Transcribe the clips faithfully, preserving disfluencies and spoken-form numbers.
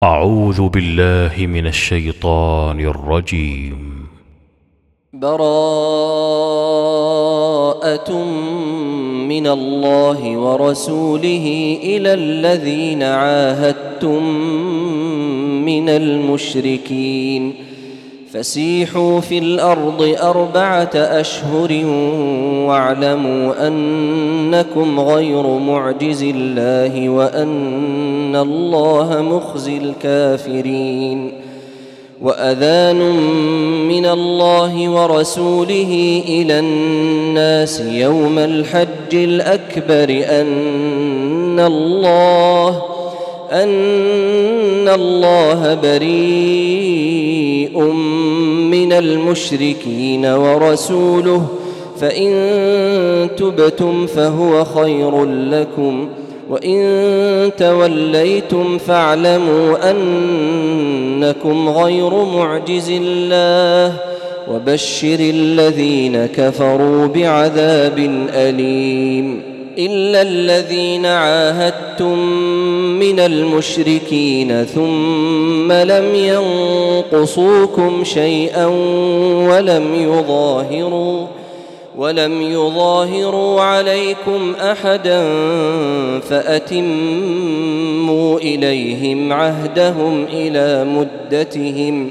أعوذ بالله من الشيطان الرجيم. براءة من الله ورسوله إلى الذين عاهدتم من المشركين فسيحوا في الأرض أربعة أشهر واعلموا أنكم غير معجز الله وأن الله مخزي الكافرين. وأذان من الله ورسوله إلى الناس يوم الحج الأكبر أن الله أن الله بريء من المشركين ورسوله فإن تبتم فهو خير لكم وإن توليتم فاعلموا أنكم غير معجز الله وبشر الذين كفروا بعذاب أليم. إلا الذين عاهدتم من المشركين ثم لم ينقصوكم شيئا ولم يظاهروا ولم يظاهروا عليكم أحدا فأتموا إليهم عهدهم إلى مدتهم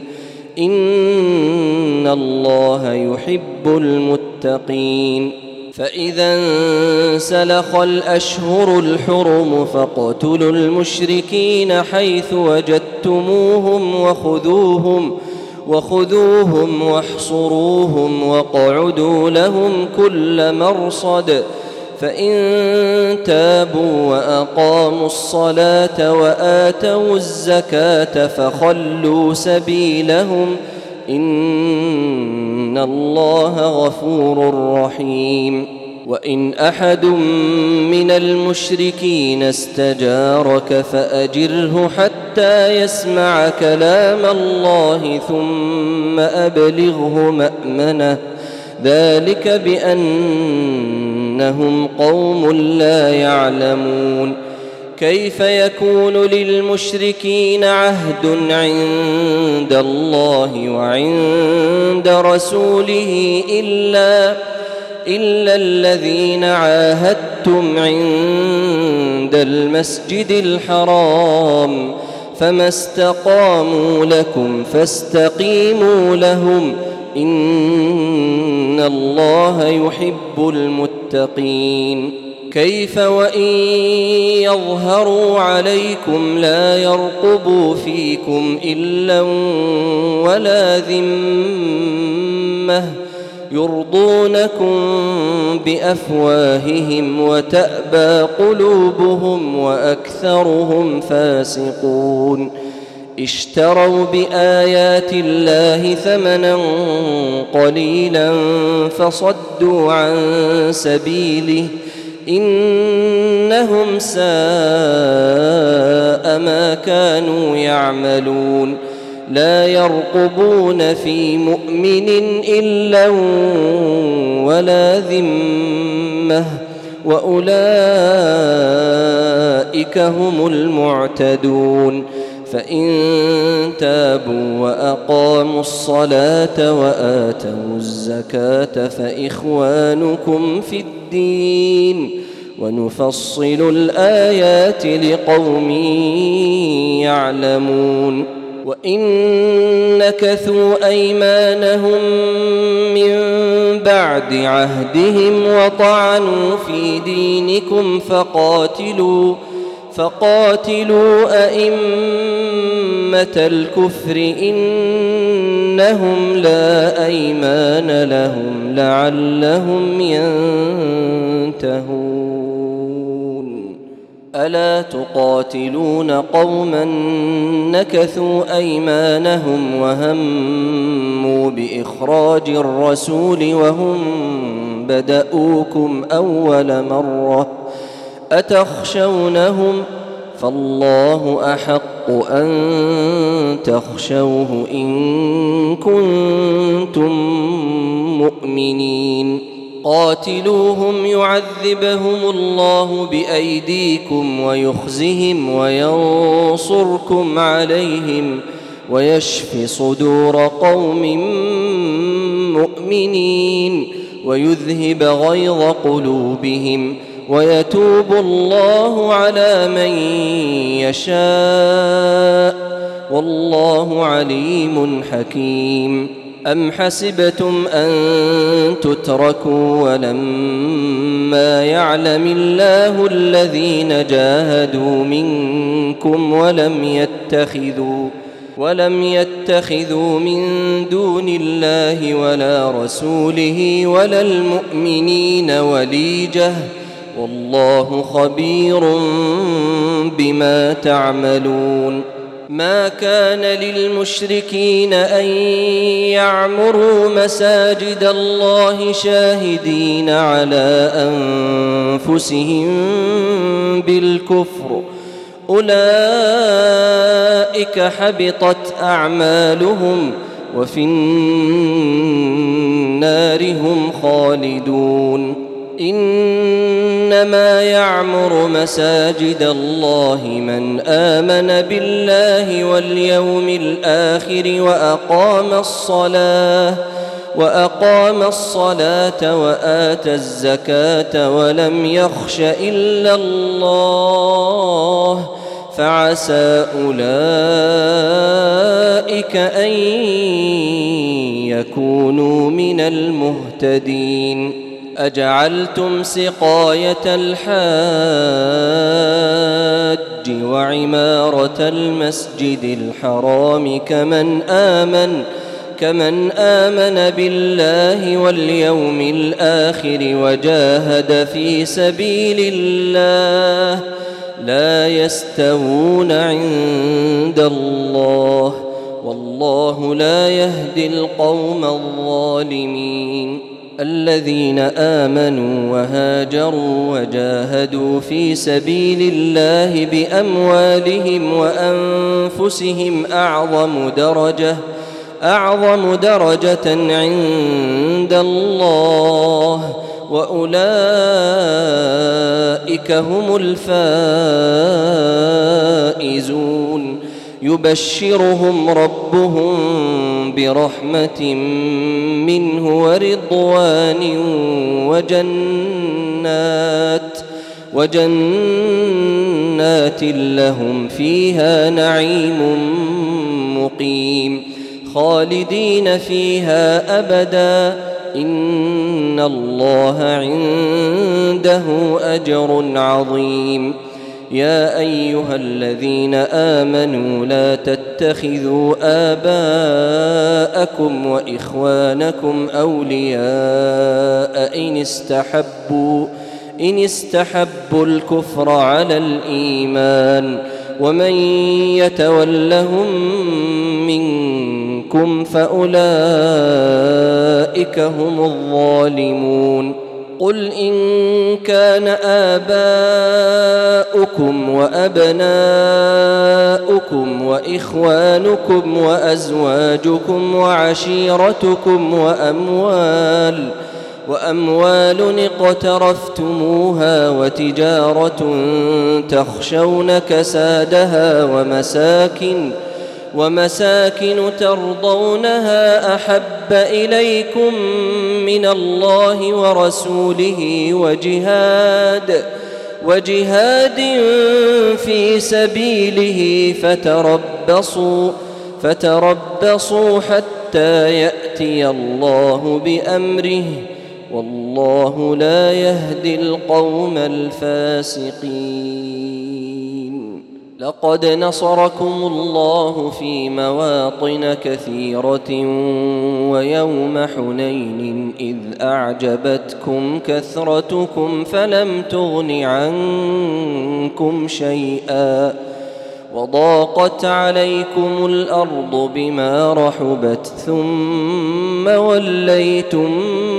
إن الله يحب المتقين. فإذا انسلخ الأشهر الحرم فاقتلوا المشركين حيث وجدتموهم وخذوهم وخذوهم واحصروهم واقعدوا لهم كل مرصد فإن تابوا وأقاموا الصلاة وآتوا الزكاة فخلوا سبيلهم إن الله غفور رحيم. وإن أحد من المشركين استجارك فأجره حتى يسمع كلام الله ثم أبلغه مأمنه ذلك بأنهم قوم لا يعلمون. كيف يكون للمشركين عهد عند الله وعند رسوله إلا إلا الذين عاهدتم عند المسجد الحرام فما استقاموا لكم فاستقيموا لهم إن الله يحب المتقين. كيف وإن يظهروا عليكم لا يرقبوا فيكم إلا ولا ذمة يرضونكم بأفواههم وتأبى قلوبهم وأكثرهم فاسقون. اشتروا بآيات الله ثمنا قليلا فصدوا عن سبيله إنهم ساء ما كانوا يعملون. لا يرقبون في مؤمن إلا ولا ذمة وأولئك هم المعتدون. فإن تابوا وأقاموا الصلاة وآتوا الزكاة فإخوانكم في الدين ونفصل الآيات لقوم يعلمون. وإن نكثوا أيمانهم من بعد عهدهم وطعنوا في دينكم فقاتلوا فقاتلوا أئمة الكفر إنهم لا أيمان لهم لعلهم ينتهون. ألا تقاتلون قوما نكثوا أيمانهم وهموا بإخراج الرسول وهم بدؤوكم أول مرة أتخشونهم فالله أحق أن تخشوه إن كنتم مؤمنين. قاتلوهم يعذبهم الله بأيديكم ويخزهم وينصركم عليهم ويشف صدور قوم مؤمنين ويذهب غيظ قلوبهم ويتوب الله على من يشاء والله عليم حكيم. أم حسبتم أن تتركوا ولما يعلم الله الذين جاهدوا منكم ولم يتخذوا ولم يتخذوا من دون الله ولا رسوله ولا المؤمنين وليجة والله خبير بما تعملون. ما كان للمشركين أن يعمروا مساجد الله شاهدين على أنفسهم بالكفر أولئك حبطت أعمالهم وفي النار هم خالدون. إنما يعمر مساجد الله من آمن بالله واليوم الآخر وأقام الصلاة وأقام الصلاة وآتى الزكاة ولم يخش إلا الله فعسى أولئك أن يكونوا من المهتدين. أجعلتم سقاية الحاج وعمارة المسجد الحرام كمن آمن كمن آمن بالله واليوم الآخر وجاهد في سبيل الله لا يستوون عند الله والله لا يهدي القوم الظالمين. الذين آمنوا وهاجروا وجاهدوا في سبيل الله بأموالهم وأنفسهم أعظم درجة أعظم درجة عند الله وأولئك هم الفائزون. يبشرهم ربهم برحمة منه ورضوان وجنات وجنات لهم فيها نعيم مقيم خالدين فيها أبدا إن الله عنده أجر عظيم. يا أيها الذين آمنوا لا تتخذوا آباءكم وإخوانكم أولياء إن استحبوا إن استحبوا الكفر على الإيمان ومن يتولهم منكم فأولئك هم الظالمون. قل إن كان آباؤكم وأبناؤكم وإخوانكم وأزواجكم وعشيرتكم وأموال وأموال اقترفتموها وتجارة تخشون كسادها ومساكن ومساكن ترضونها أحب إليكم من الله ورسوله وجهاد وجهاد في سبيله فتربصوا فتربصوا حتى يأتي الله بأمره والله لا يهدي القوم الفاسقين. لقد نصركم الله في مواطن كثيرة ويوم حنين إذ أعجبتكم كثرتكم فلم تغن عنكم شيئا وضاقت عليكم الأرض بما رحبت ثم وليتم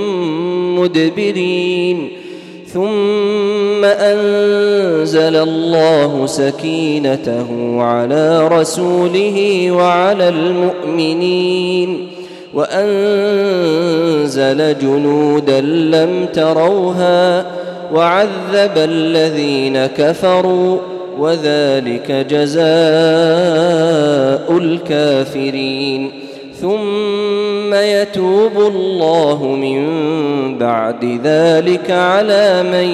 مدبرين ثم أنزل الله سكينته على رسوله وعلى المؤمنين وأنزل جنودا لم تروها وعذب الذين كفروا وذلك جزاء الكافرين ثم يتوب الله من بعد ذلك على من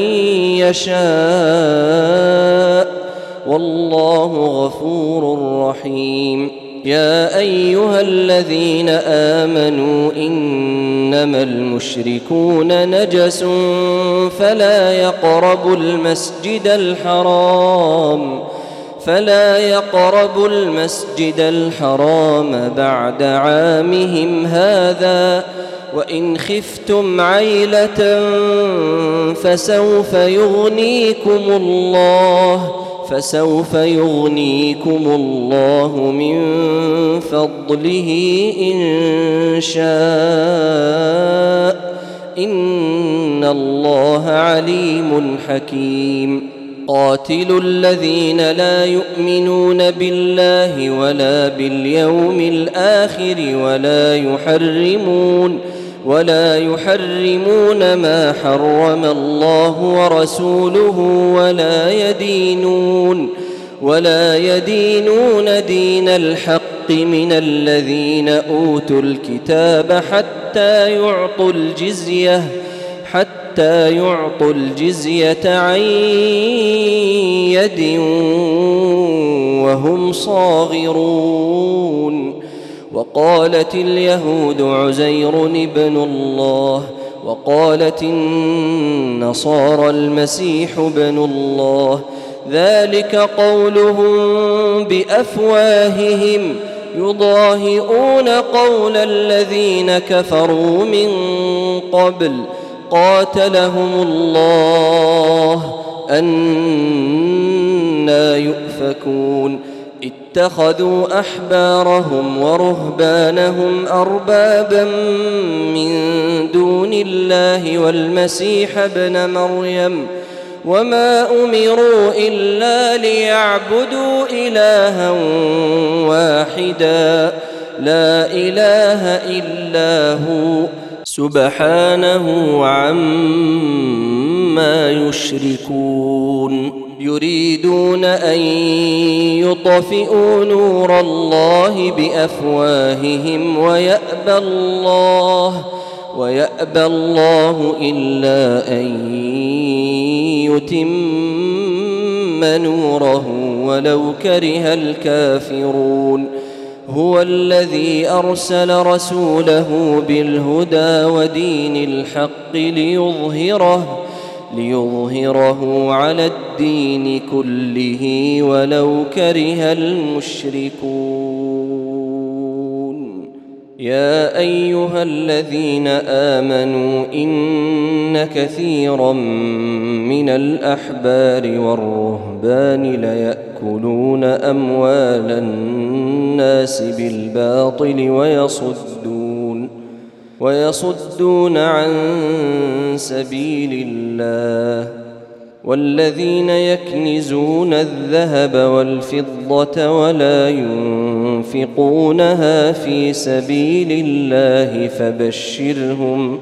يشاء والله غفور رحيم. يا أيها الذين آمنوا إنما المشركون نجس فلا يقربوا المسجد الحرام فلا يقربوا المسجد الحرام بعد عامهم هذا وإن خفتم عيلة فسوف يغنيكم الله فسوف يغنيكم الله من فضله إن شاء إن الله عليم حكيم. قاتلوا الذين لا يؤمنون بالله ولا باليوم الآخر ولا يحرمون ولا يحرمون ما حرم الله ورسوله ولا يدينون ولا يدينون دين الحق من الذين أوتوا الكتاب حتى يعطوا الجزية حتى يعطوا الجزية عن يد وهم صاغرون. وقالت اليهود عزير ابن الله وقالت النصارى المسيح ابن الله ذلك قولهم بأفواههم يضاهئون قول الذين كفروا من قبل قاتلهم الله أنى يؤفكون. اتخذوا أحبارهم ورهبانهم أربابا من دون الله والمسيح ابن مريم وما أمروا إلا ليعبدوا إلها واحدا لا إله إلا هو سبحانه عما يشركون. يريدون أن يطفئوا نور الله بأفواههم ويأبى الله ويأبى الله إلا أن يتم نوره ولو كره الكافرون. هو الذي أرسل رسوله بالهدى ودين الحق ليظهره ليظهره على الدين كله ولو كره المشركون. يا أيها الذين آمنوا إن كثيرا من الأحبار والرهبان ليأكلون أموال الناس بالباطل ويصدون ويصدون عن سبيل الله والذين يكنزون الذهب والفضة ولا ينفقونها في سبيل الله فبشرهم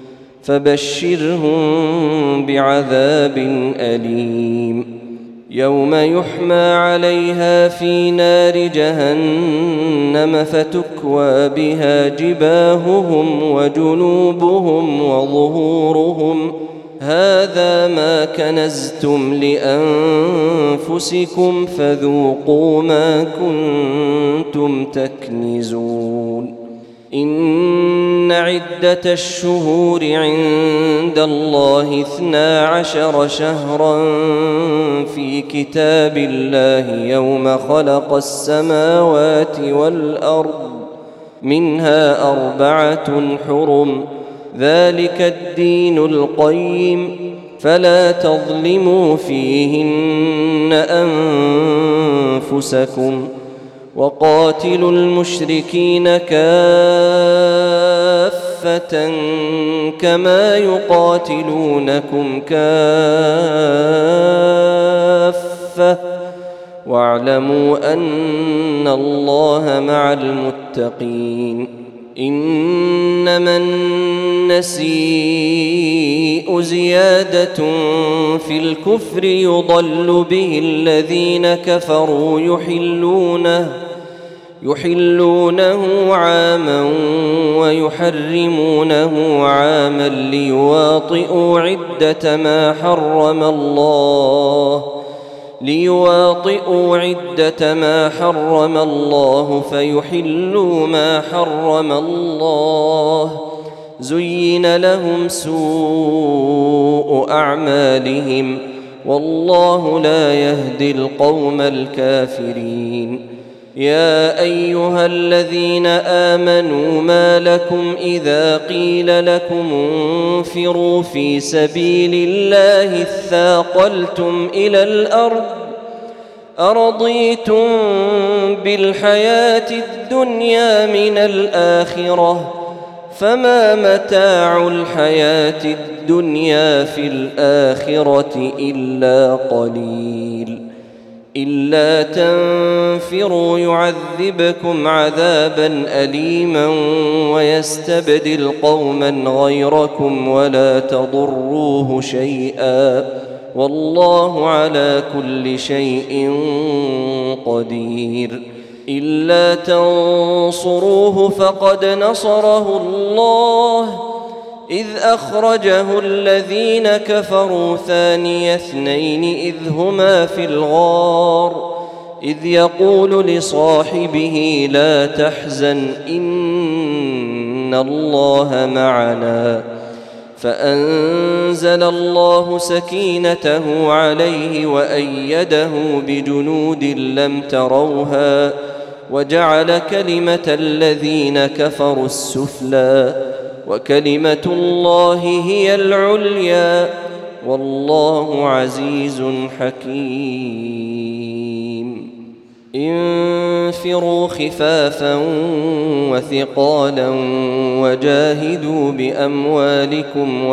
فبشرهم بعذاب أليم. يوم يحمى عليها في نار جهنم فتكوى بها جباههم وجنوبهم وظهورهم هذا ما كنزتم لأنفسكم فذوقوا ما كنتم تكنزون. إن عدة الشهور عند الله اثنا عشر شهرا في كتاب الله يوم خلق السماوات والأرض منها أربعة حرم ذلك الدين القيم فلا تظلموا فيهن أنفسكم وقاتلوا المشركين كافة كما يقاتلونكم كافة واعلموا أن الله مع المتقين. إنما النسيء زيادة في الكفر يضل به الذين كفروا يحلونه يحلونه عاما ويحرمونه عاما ليواطئوا عدة ما حرم الله ليواطئوا عدة ما حرم الله فيحلوا ما حرم الله زين لهم سوء أعمالهم والله لا يهدي القوم الكافرين. يا أيها الذين آمنوا ما لكم إذا قيل لكم انفروا في سبيل الله اثاقلتم إلى الأرض أرضيتم بالحياة الدنيا من الآخرة فما متاع الحياة الدنيا في الآخرة إلا قليل. إلا تنفروا يعذبكم عذابا أليما ويستبدل قوما غيركم ولا تضروه شيئا والله على كل شيء قدير. إلا تنصروه فقد نصره الله إذ أخرجه الذين كفروا ثاني اثنين إذ هما في الغار إذ يقول لصاحبه لا تحزن إن الله معنا فأنزل الله سكينته عليه وأيده بجنود لم تروها وجعل كلمة الذين كفروا السفلى وكلمة الله هي العليا والله عزيز حكيم. انفروا خفافا وثقالا وجاهدوا بأموالكم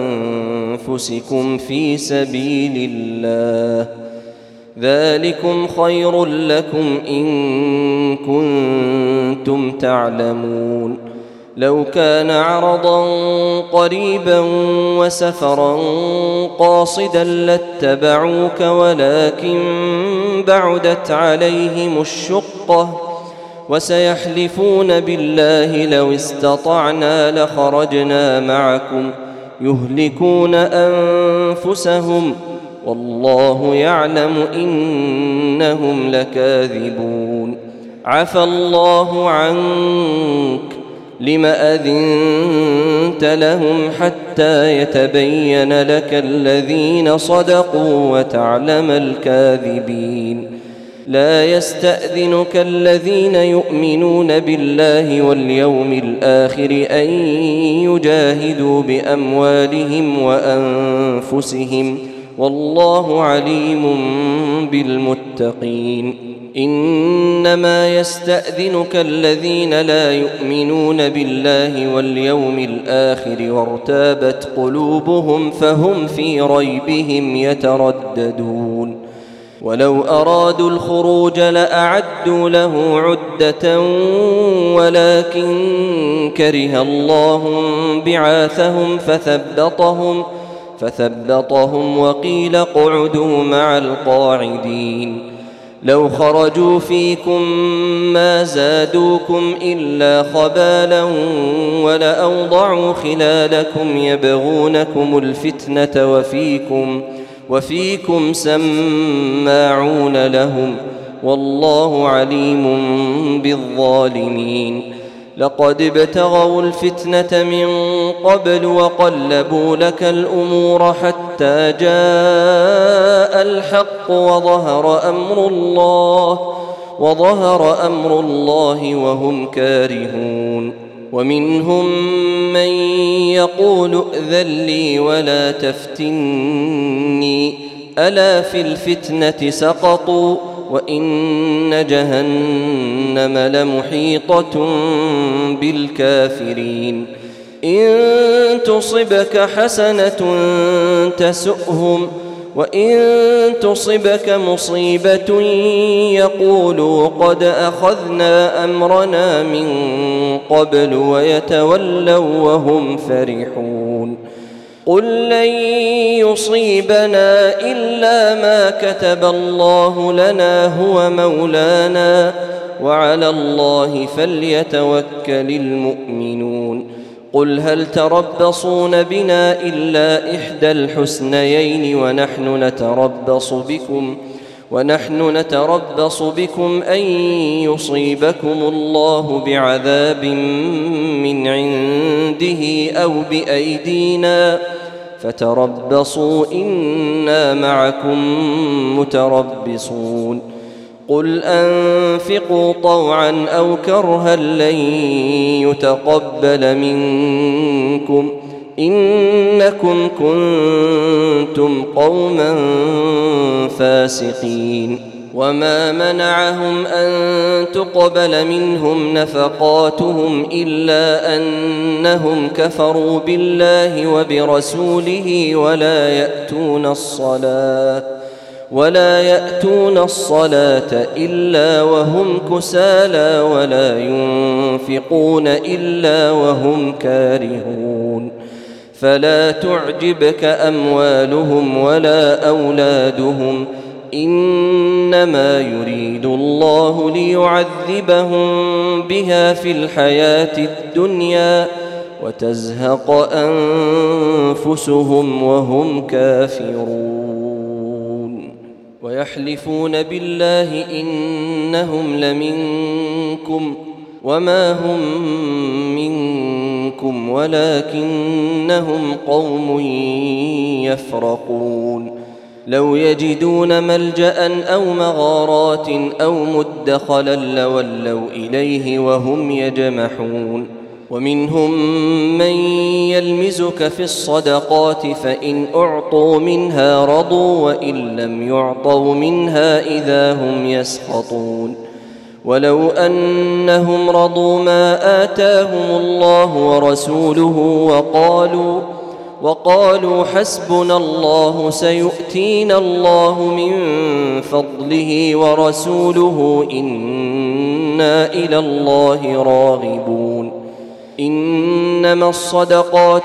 وأنفسكم في سبيل الله ذلكم خير لكم إن كنتم تعلمون. لو كان عرضا قريبا وسفرا قاصدا لاتبعوك ولكن بعدت عليهم الشقة وسيحلفون بالله لو استطعنا لخرجنا معكم يهلكون أنفسهم والله يعلم إنهم لكاذبون. عفى الله عنك لم أذنت لهم حتى يتبين لك الذين صدقوا وتعلم الكاذبين. لا يستأذنك الذين يؤمنون بالله واليوم الآخر أن يجاهدوا بأموالهم وأنفسهم والله عليم بالمتقين. إنما يستأذنك الذين لا يؤمنون بالله واليوم الآخر وارتابت قلوبهم فهم في ريبهم يترددون. ولو أرادوا الخروج لأعدوا له عدة ولكن كره الله بعاثهم فثبطهم فثبطهم وقيل اقعدوا مع القاعدين. لو خرجوا فيكم ما زادوكم إلا خبالا ولأوضعوا خلالكم يبغونكم الفتنة وفيكم وفيكم سماعون لهم والله عليم بالظالمين. لقد ابتغوا الفتنة من قبل وقلبوا لك الأمور حتى جاء الحق وظهر أمر الله وظهر أمر الله وهم كارهون. ومنهم من يقول ائذن لي ولا تفتني ألا في الفتنة سقطوا وإن جهنم لمحيطة بالكافرين. إن تصبك حسنة تسؤهم وإن تصبك مصيبة يقولوا قد أخذنا أمرنا من قبل ويتولوا وهم فرحون قل لن يصيبنا إلا ما كتب الله لنا هو مولانا وعلى الله فليتوكل المؤمنون قل هل تربصون بنا إلا إحدى الحسنيين ونحن نتربص بكم ونحن نتربص بكم أن يصيبكم الله بعذاب من عنده أو بأيدينا فتربصوا إنا معكم متربصون قل أنفقوا طوعا أو كرها لن يتقبل منكم إنكم كنتم قوما فاسقين وما منعهم أن تقبل منهم نفقاتهم إلا أنهم كفروا بالله وبرسوله ولا يأتون الصلاة ولا يأتون الصلاة إلا وهم كسالى ولا ينفقون إلا وهم كارهون فلا تعجبك أموالهم ولا أولادهم إنما يريد الله ليعذبهم بها في الحياة الدنيا وتزهق أنفسهم وهم كافرون ويحلفون بالله إنهم لمنكم وما هم منكم ولكنهم قوم يفرقون لو يجدون ملجأ أو مغارات أو مدخلا لولوا إليه وهم يجمحون ومنهم من يلمزك في الصدقات فإن أعطوا منها رضوا وإن لم يعطوا منها إذا هم يسخطون ولو أنهم رضوا ما آتاهم الله ورسوله وقالوا وقالوا حسبنا الله سيؤتينا الله من فضله ورسوله إنا إلى الله راغبون إنما الصدقات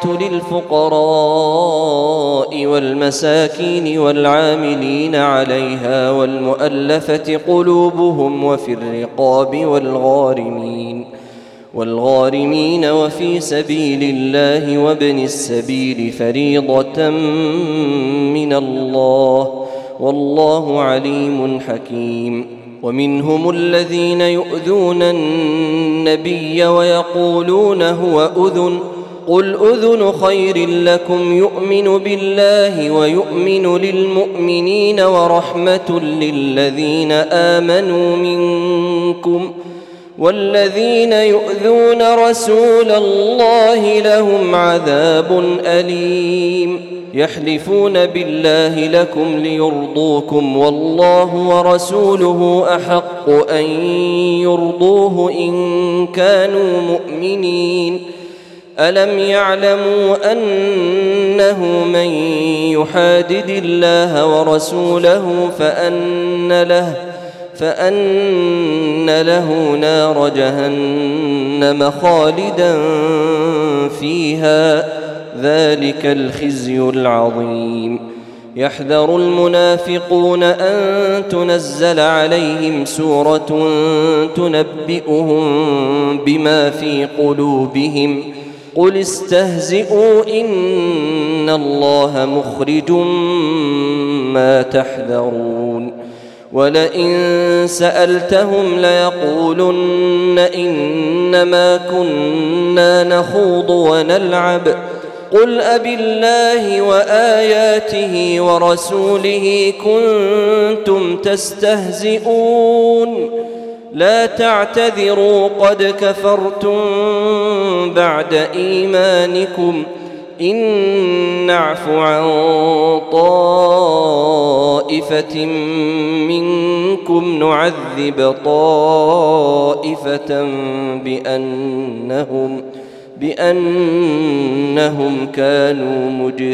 للفقراء والمساكين والعاملين عليها والمؤلفة قلوبهم وفي الرقاب والغارمين والغارمين وفي سبيل الله وابن السبيل فريضة من الله والله عليم حكيم ومنهم الذين يؤذون النبي ويقولون هو أذن قل أذن خير لكم يؤمن بالله ويؤمن للمؤمنين ورحمة للذين آمنوا منكم والذين يؤذون رسول الله لهم عذاب أليم يحلفون بالله لكم ليرضوكم والله ورسوله أحق أن يرضوه إن كانوا مؤمنين ألم يعلموا أنه من يحادد الله ورسوله فأن له فأن له نار جهنم خالدا فيها ذلك الخزي العظيم يحذر المنافقون أن تنزل عليهم سورة تنبئهم بما في قلوبهم قل استهزئوا إن الله مخرج ما تحذرون ولئن سألتهم ليقولن إنما كنا نخوض ونلعب قل أبالله وآياته ورسوله كنتم تستهزئون لا تعتذروا قد كفرتم بعد إيمانكم إن نعف عن طائفة منكم نعذب طائفة بأنهم بأنهم كانوا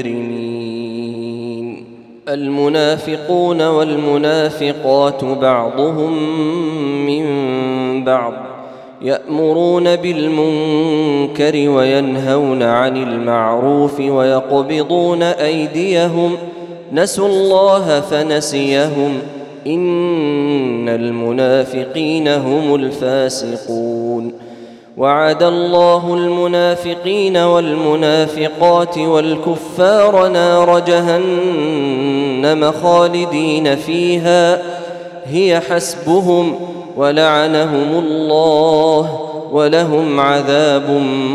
مجرمين المنافقون والمنافقات بعضهم من بعض يأمرون بالمنكر وينهون عن المعروف ويقبضون أيديهم نسوا الله فنسيهم إن المنافقين هم الفاسقون وعد الله المنافقين والمنافقات والكفار نار جهنم خالدين فيها هي حسبهم ولعنهم الله ولهم عذاب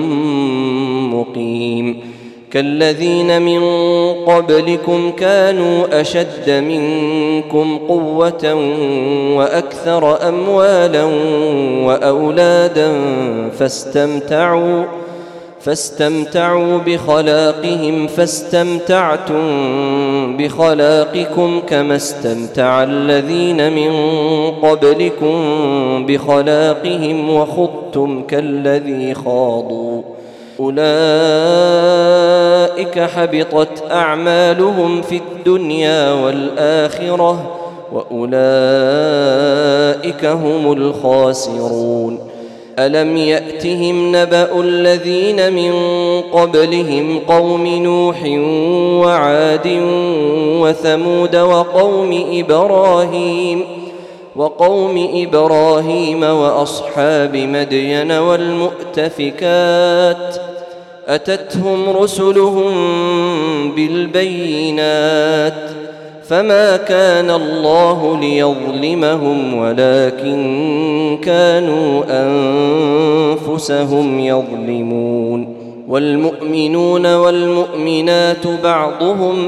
مقيم كالذين من قبلكم كانوا أشد منكم قوة وأكثر أموالا وأولادا فاستمتعوا فاستمتعوا بخلاقهم فاستمتعتم بخلاقكم كما استمتع الذين من قبلكم بخلاقهم وخضتم كالذي خاضوا أولئك حبطت أعمالهم في الدنيا والآخرة وأولئك هم الخاسرون ألم يأتهم نبأ الذين من قبلهم قوم نوح وعاد وثمود وقوم إبراهيم وقوم إبراهيم وأصحاب مدين والمؤتفكات أتتهم رسلهم بالبينات فما كان الله ليظلمهم ولكن كانوا أنفسهم يظلمون والمؤمنون والمؤمنات بعضهم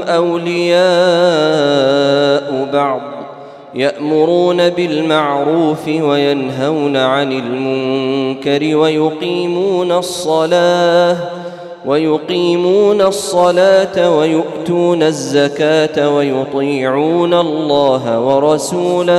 أولياء بعض يأمرون بالمعروف وينهون عن المنكر ويقيمون الصلاة ويقيمون الصلاة ويؤتون الزكاة ويطيعون الله ورسوله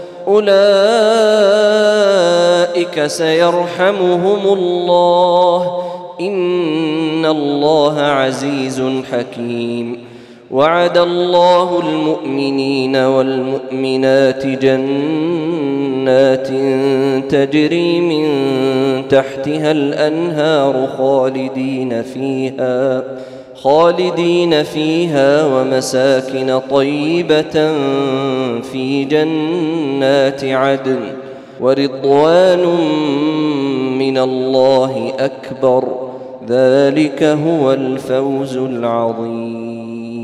أولئك سيرحمهم الله إن الله عزيز حكيم وعد الله المؤمنين والمؤمنات جنات تجري من تحتها الأنهار خالدين فيها خالدين فيها ومساكن طيبة في جنات عدن ورضوان من الله أكبر ذلك هو الفوز العظيم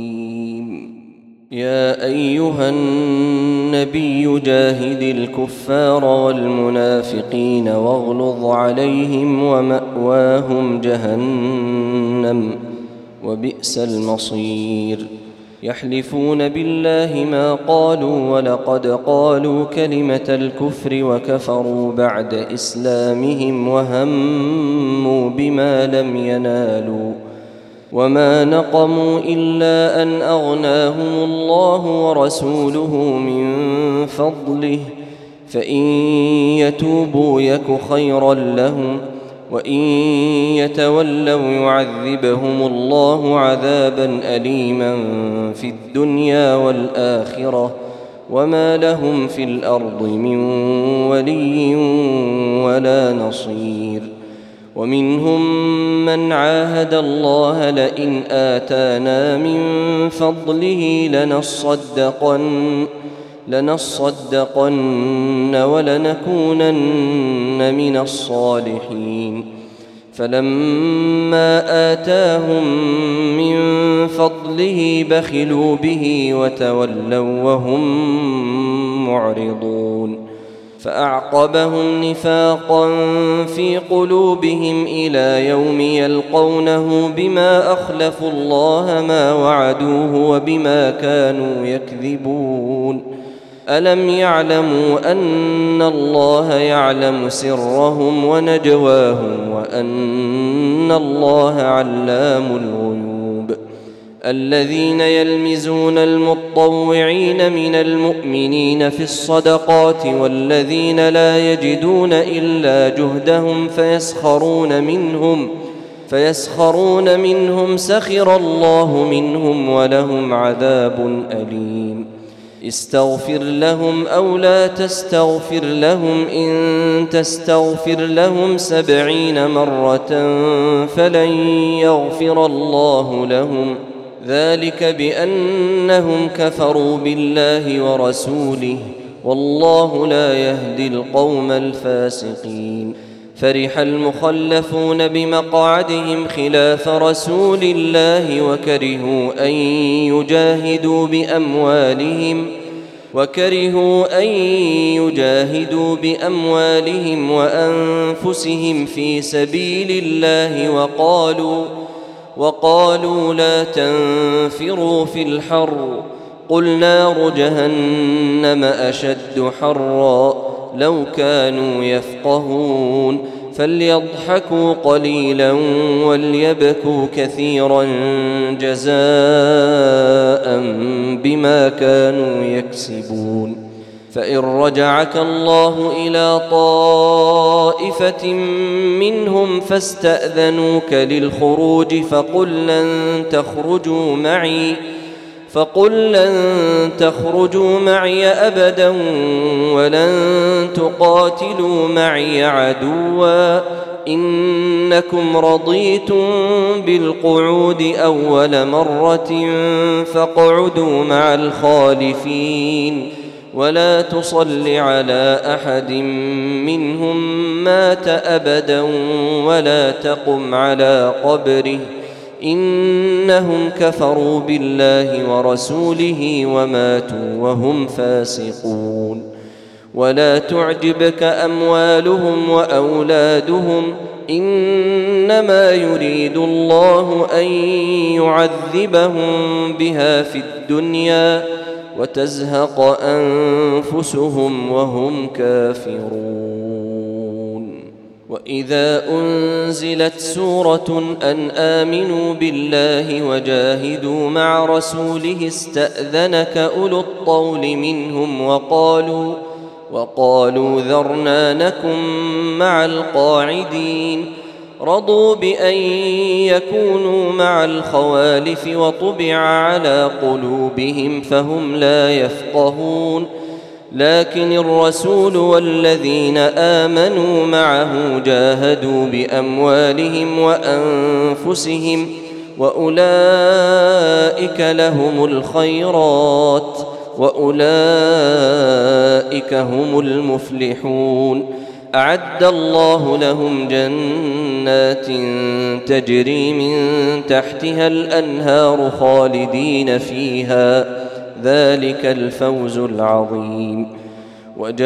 يا أيها النبي جاهد الكفار والمنافقين واغلظ عليهم ومأواهم جهنم وبئس المصير يحلفون بالله ما قالوا ولقد قالوا كلمة الكفر وكفروا بعد إسلامهم وهموا بما لم ينالوا وما نقموا إلا أن أغناهم الله ورسوله من فضله فإن يتوبوا يك خيرا لهم وإن يتولوا يعذبهم الله عذابا أليما في الدنيا والآخرة وما لهم في الأرض من ولي ولا نصير ومنهم من عاهد الله لئن آتانا من فضله لنصدقن لنصدقن ولنكونن من الصالحين فلما آتاهم من فضله بخلوا به وتولوا وهم معرضون فأعقبهم نفاقا في قلوبهم إلى يوم يلقونه بما أخلفوا الله ما وعدوه وبما كانوا يكذبون ألم يعلموا أن الله يعلم سرهم ونجواهم وأن الله علام الغيوب الذين يلمزون المطوعين من المؤمنين في الصدقات والذين لا يجدون إلا جهدهم فيسخرون منهم فيسخرون منهم سخر الله منهم ولهم عذاب أليم استغفر لهم أو لا تستغفر لهم إن تستغفر لهم سبعين مرة فلن يغفر الله لهم ذلك بأنهم كفروا بالله ورسوله والله لا يهدي القوم الفاسقين. فرح المخلفون بمقعدهم خلاف رسول الله وكرهوا أن يجاهدوا بأموالهم وكرهوا أن يجاهدوا بأموالهم وأنفسهم في سبيل الله وقالوا وقالوا لا تنفروا في الحر قل نار جهنم أشد حرا لو كانوا يفقهون فليضحكوا قليلا وليبكوا كثيرا جزاء بما كانوا يكسبون. فإن رجعك الله إلى طائفة منهم فاستأذنوك للخروج فقل لن تخرجوا معي فقل لن تخرجوا معي أبدا ولن تقاتلوا معي عدوا إنكم رضيتم بالقعود أول مرة فاقعدوا مع الخالفين ولا تصل على أحد منهم مات أبدا ولا تقم على قبره إنهم كفروا بالله ورسوله وماتوا وهم فاسقون. ولا تعجبك أموالهم وأولادهم إنما يريد الله أن يعذبهم بها في الدنيا وتزهق أنفسهم وهم كافرون. وإذا أنزلت سورة أن آمنوا بالله وجاهدوا مع رسوله استأذنك أولو الطول منهم وقالوا وقالوا ذرنا نكن مع القاعدين رضوا بأن يكونوا مع الخوالف وطبع على قلوبهم فهم لا يفقهون. لكن الرسول والذين آمنوا معه جاهدوا بأموالهم وأنفسهم وأولئك لهم الخيرات وأولئك هم المفلحون. أعد الله لهم جنات تجري من تحتها الأنهار خالدين فيها ذلك الفوز العظيم. وجاء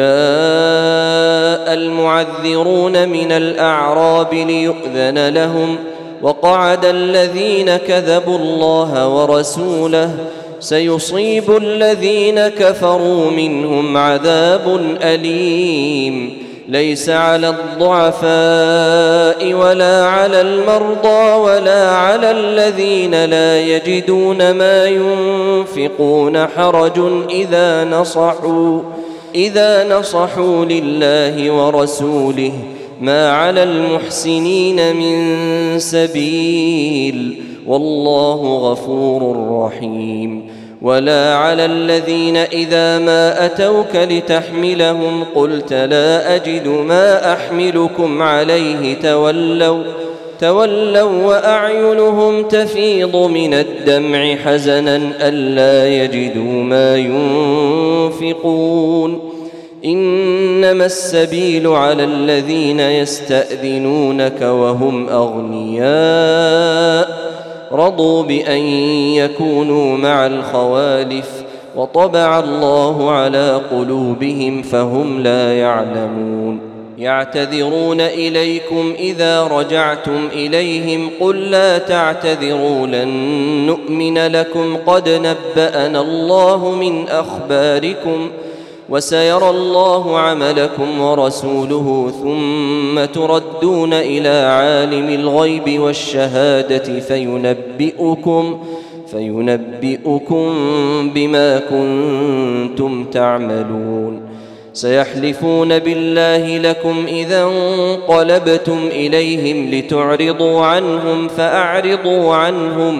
المعذرون من الأعراب ليؤذن لهم وقعد الذين كذبوا الله ورسوله سيصيب الذين كفروا منهم عذاب أليم ليس على الضعفاء ولا على المرضى ولا على الذين لا يجدون ما ينفقون حرج إذا نصحوا إذا نصحوا لله ورسوله ما على المحسنين من سبيل والله غفور رحيم. ولا على الذين إذا ما أتوك لتحملهم قلت لا أجد ما أحملكم عليه تولوا تولوا وأعينهم تفيض من الدمع حزنا ألا يجدوا ما ينفقون. إنما السبيل على الذين يستأذنونك وهم أغنياء رضوا بأن يكونوا مع الخوالف وطبع الله على قلوبهم فهم لا يعلمون. يعتذرون إليكم إذا رجعتم إليهم قل لا تعتذروا لن نؤمن لكم قد نبأنا الله من أخباركم وسيرى الله عملكم ورسوله ثم تردون إلى عالم الغيب والشهادة فينبئكم فينبئكم بما كنتم تعملون. سيحلفون بالله لكم إذا انقلبتم إليهم لتعرضوا عنهم فأعرضوا عنهم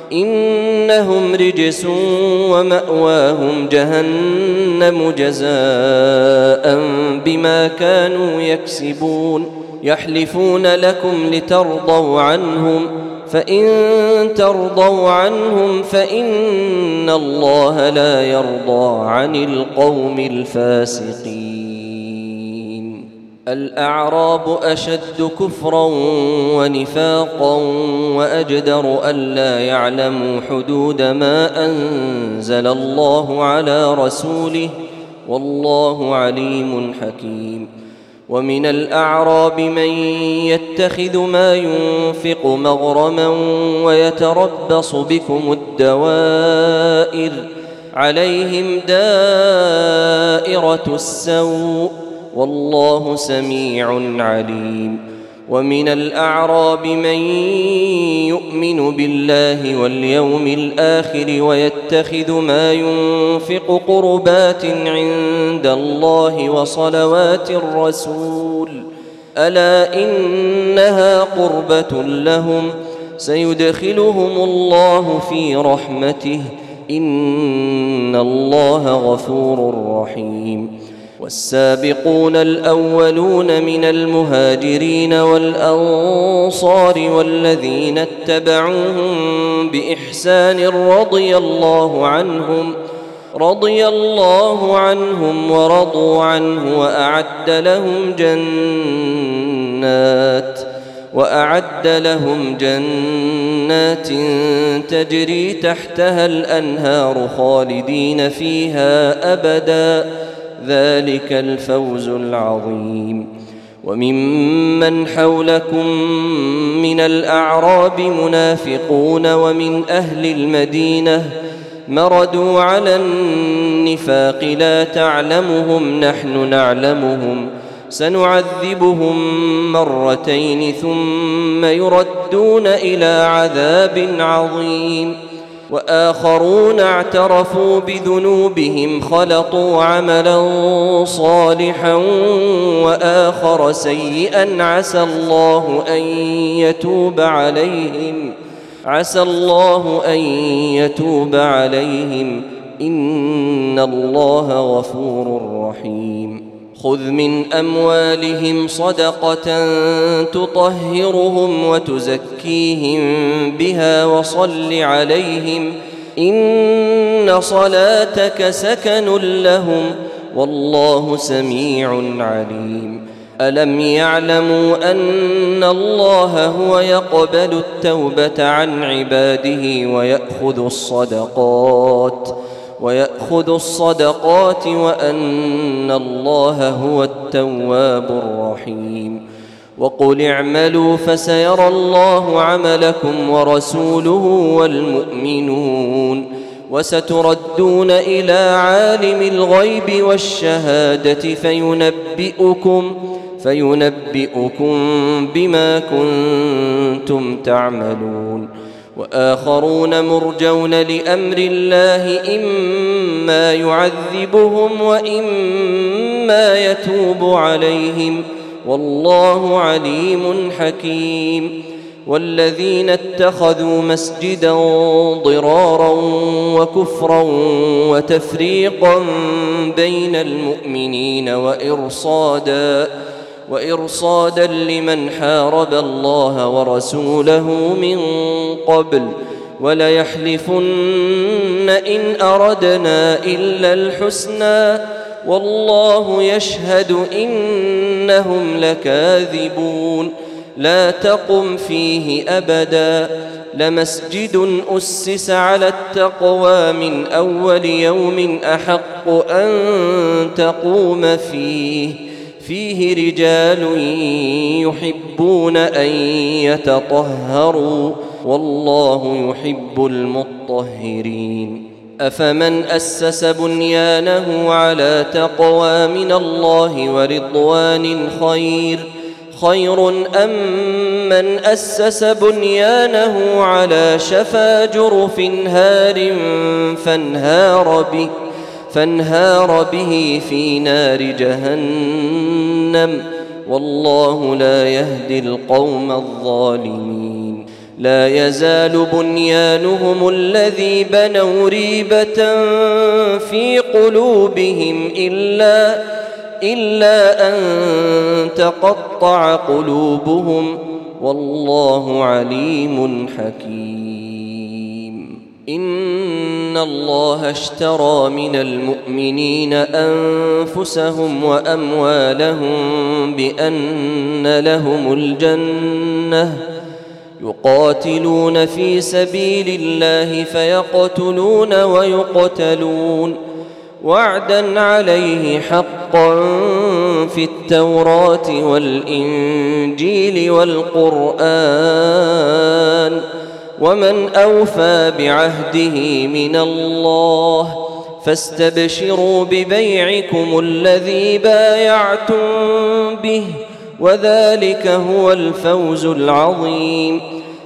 إنهم رجس ومأواهم جهنم جزاء بما كانوا يكسبون يحلفون لكم لترضوا عنهم فإن ترضوا عنهم فإن الله لا يرضى عن القوم الفاسقين. الأعراب أشد كفرا ونفاقا وأجدر ألا يعلموا حدود ما أنزل الله على رسوله والله عليم حكيم. ومن الأعراب من يتخذ ما ينفق مغرما ويتربص بكم الدوائر عليهم دائرة السوء والله سميع عليم. ومن الأعراب من يؤمن بالله واليوم الآخر ويتخذ ما ينفق قربات عند الله وصلوات الرسول ألا إنها قربة لهم سيدخلهم الله في رحمته إن الله غفور رحيم. والسابقون الأولون من المهاجرين والأنصار والذين اتبعوهم بإحسان رضي الله عنهم رضي الله عنهم ورضوا عنه وأعد لهم جنات وأعد لهم جنات تجري تحتها الأنهار خالدين فيها أبداً ذلك الفوز العظيم. وممن حولكم من الأعراب منافقون ومن أهل المدينة مردوا على النفاق لا تعلمهم نحن نعلمهم سنعذبهم مرتين ثم يردون إلى عذاب عظيم. وآخرون اعترفوا بذنوبهم خلطوا عملا صالحا وآخر سيئا عسى الله أن يتوب عليهم عسى الله أن يتوب عليهم إن الله غفور رحيم. خذ من أموالهم صدقة تطهرهم وتزكيهم بها وصل عليهم إن صلاتك سكن لهم والله سميع عليم. ألم يعلموا أن الله هو يقبل التوبة عن عباده ويأخذ الصدقات ويأخذ الصدقات وأن الله هو التواب الرحيم. وقل اعملوا فسيرى الله عملكم ورسوله والمؤمنون وستردون إلى عالم الغيب والشهادة فينبئكم فينبئكم بما كنتم تعملون. وآخرون مرجون لأمر الله إما يعذبهم وإما يتوب عليهم والله عليم حكيم. والذين اتخذوا مسجدا ضرارا وكفرا وتفريقا بين المؤمنين وإرصادا وإرصادا لمن حارب الله ورسوله من قبل وليحلفن إن أردنا إلا الحسنى والله يشهد إنهم لكاذبون. لا تقم فيه أبدا لمسجد أسس على التقوى من أول يوم أحق أن تقوم فيه فيه رجال يحبون أن يتطهروا والله يحب المطهرين. أفمن أسس بنيانه على تقوى من الله ورضوان خير خير أم من أسس بنيانه على شفا جرف هار فانهار به فانهار به في نار جهنم والله لا يهدي القوم الظالمين. لا يزال بنيانهم الذي بنوا ريبة في قلوبهم إلا, إلا أن تقطع قلوبهم والله عليم حكيم. إن الله اشترى من المؤمنين أنفسهم وأموالهم بأن لهم الجنة يقاتلون في سبيل الله فيقتلون ويقتلون وعدا عليه حقا في التوراة والإنجيل والقرآن ومن أوفى بعهده من الله فاستبشروا ببيعكم الذي بايعتم به وذلك هو الفوز العظيم.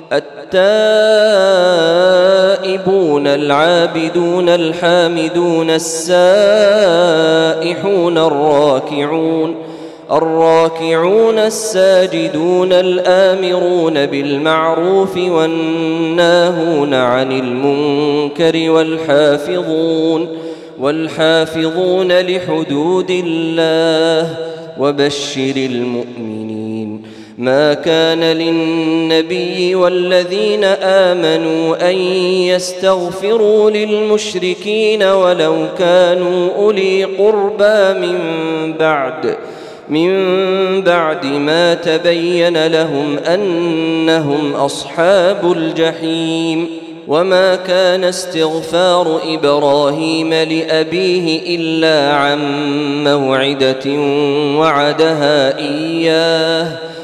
التائبون العابدون الحامدون السائحون الراكعون الراكعون الساجدون الآمرون بالمعروف والناهون عن المنكر والحافظون والحافظون لحدود الله وبشر المؤمنين. ما كان للنبي والذين آمنوا أن يستغفروا للمشركين ولو كانوا أولي قربى من بعد من بعد ما تبين لهم أنهم أصحاب الجحيم. وما كان استغفار إبراهيم لأبيه إلا عن موعدة وعدها إياه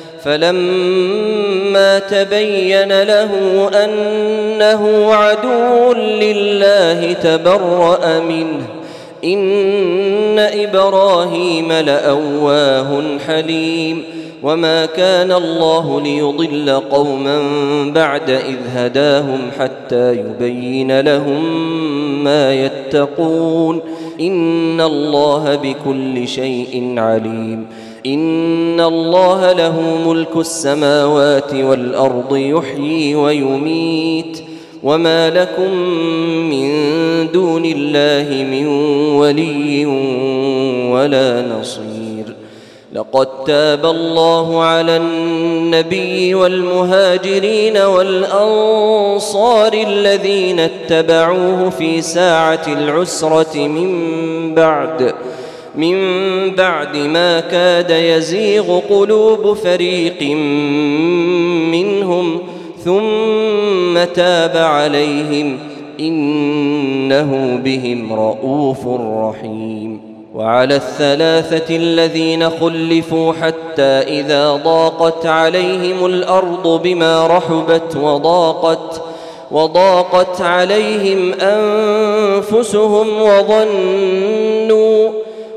فلما تبين له أنه عدو لله تبرأ منه إن إبراهيم لأواه حليم. وما كان الله ليضل قوما بعد إذ هداهم حتى يبين لهم ما يتقون إن الله بكل شيء عليم. إن الله له ملك السماوات والأرض يحيي ويميت وما لكم من دون الله من ولي ولا نصير. لقد تاب الله على النبي والمهاجرين والأنصار الذين اتبعوه في ساعة العسرة من بعد من بعد ما كاد يزيغ قلوب فريق منهم ثم تاب عليهم إنه بهم رءوف رحيم. وعلى الثلاثة الذين خلفوا حتى إذا ضاقت عليهم الأرض بما رحبت وضاقت وضاقت عليهم أنفسهم وظنوا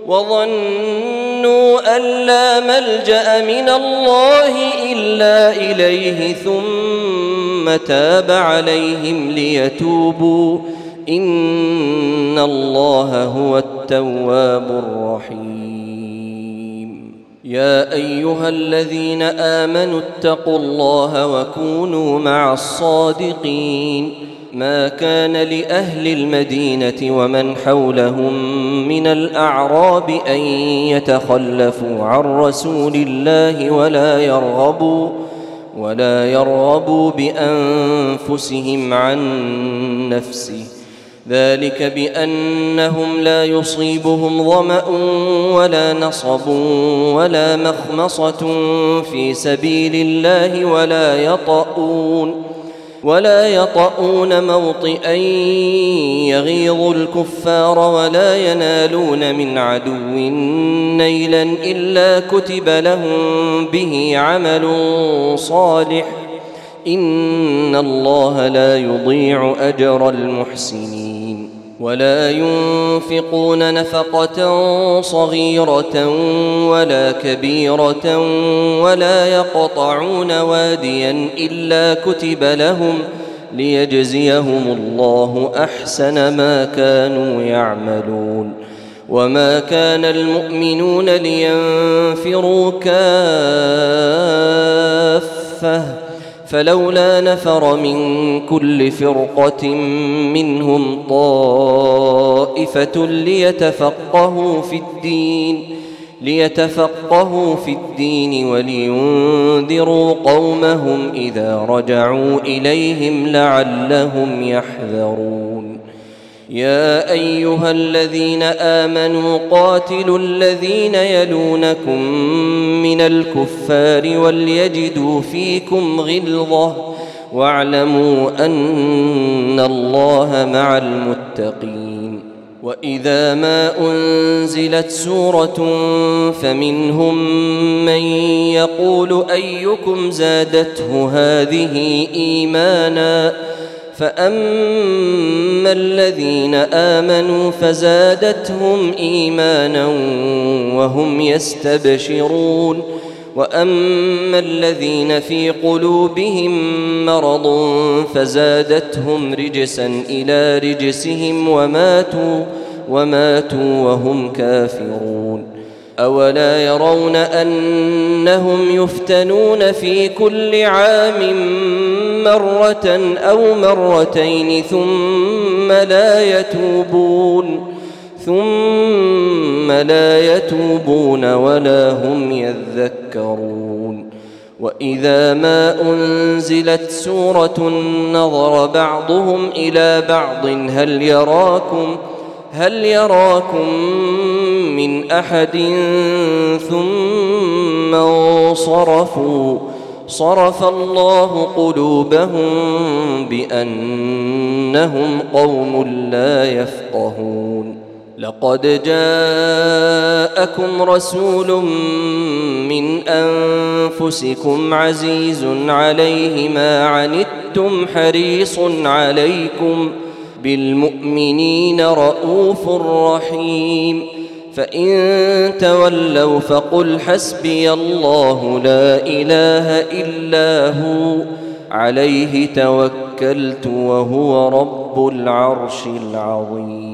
وظنوا أن لا ملجأ من الله إلا إليه ثم تاب عليهم ليتوبوا إن الله هو التواب الرحيم. يا أيها الذين آمنوا اتقوا الله وكونوا مع الصادقين. ما كان لأهل المدينة ومن حولهم من الأعراب أن يتخلفوا عن رسول الله ولا يرغبوا ولا يرغبوا بأنفسهم عن نفسه ذلك بأنهم لا يصيبهم ظمأ ولا نصب ولا مخمصة في سبيل الله ولا يطؤون ولا يطؤون موطئا يغيظ الكفار ولا ينالون من عدو نيلا إلا كتب لهم به عمل صالح إن الله لا يضيع أجر المحسنين. ولا ينفقون نفقة صغيرة ولا كبيرة ولا يقطعون واديا إلا كتب لهم ليجزيهم الله أحسن ما كانوا يعملون. وما كان المؤمنون لينفروا كافة فلولا نفر من كل فرقة منهم طائفة ليتفقهوا في الدين ليتفقهوا في الدين ولينذروا قومهم إذا رجعوا إليهم لعلهم يحذرون. يا أيها الذين آمنوا قاتلوا الذين يلونكم من الكفار وليجدوا فيكم غلظة واعلموا أن الله مع المتقين. وإذا ما أنزلت سورة فمنهم من يقول أيكم زادته هذه إيمانا فأما الذين آمنوا فزادتهم إيمانا وهم يستبشرون وأما الذين في قلوبهم مرض فزادتهم رجسا إلى رجسهم وماتوا وماتوا وهم كافرون. أولا يرون أنهم يفتنون في كل عام مرة أو مرتين ثم لا يتوبون ثم لا يتوبون ولا هم يذكرون. وإذا ما أنزلت سورة نظر بعضهم إلى بعض هل يراكم هل يراكم من أحد ثم انصرفوا صرف الله قلوبهم بأنهم قوم لا يفقهون. لقد جاءكم رسول من أنفسكم عزيز عليه ما عنتم حريص عليكم بالمؤمنين رؤوف رحيم. فإن تولوا فقل حسبي الله لا إله إلا هو عليه توكلت وهو رب العرش العظيم.